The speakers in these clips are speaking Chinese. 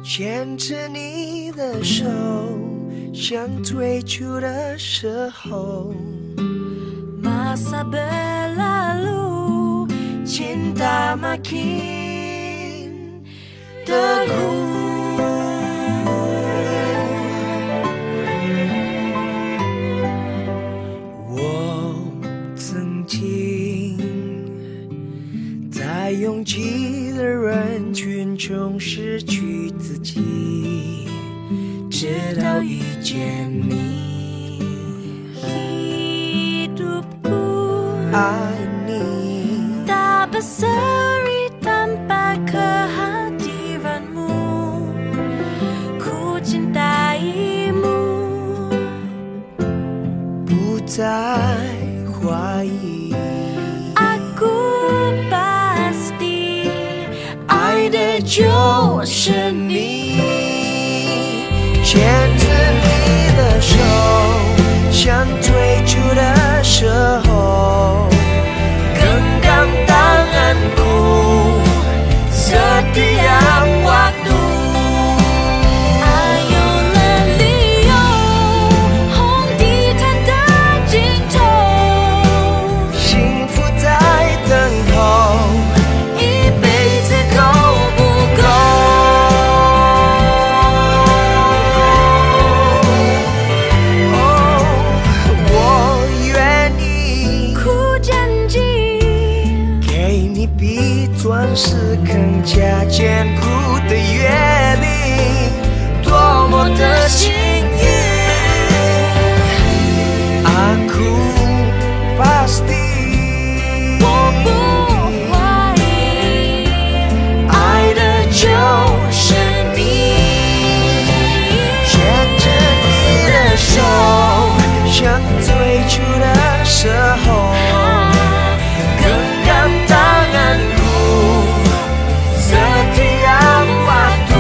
牵着你的手，像最初的时候。 Masa berlalu, cinta makin teguh. Wo 在拥挤的人群中失去自己，直到遇见你。爱你 tak berseri tanpa kehadiranmu. Ku cintaimu, 不再怀疑。 aku pasti 爱的就是你，牵着你的手，像最初的时候。Genggam tanganku setiap waktu. Ayo lelio, hong di tanda cinta. 幸福在等候，一辈子够不够？我愿意。 Ku janji 给你比钻石更加坚固的约定，多么的幸运。Aku pasti 我不怀疑， 爱的就是你，牵着你的手，像最初的时候。Genggam tanganku setiap waktu.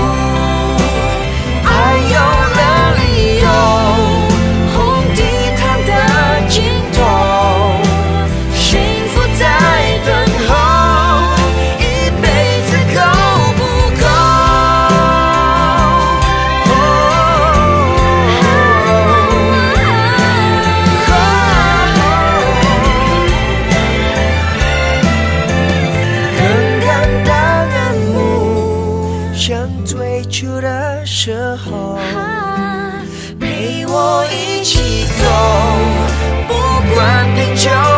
Ayo lelio, hong di tanda cinta. 幸福在等候，一辈子够不够？Genggam tanganmu，像最初的时候，陪我一起走，不管贫穷。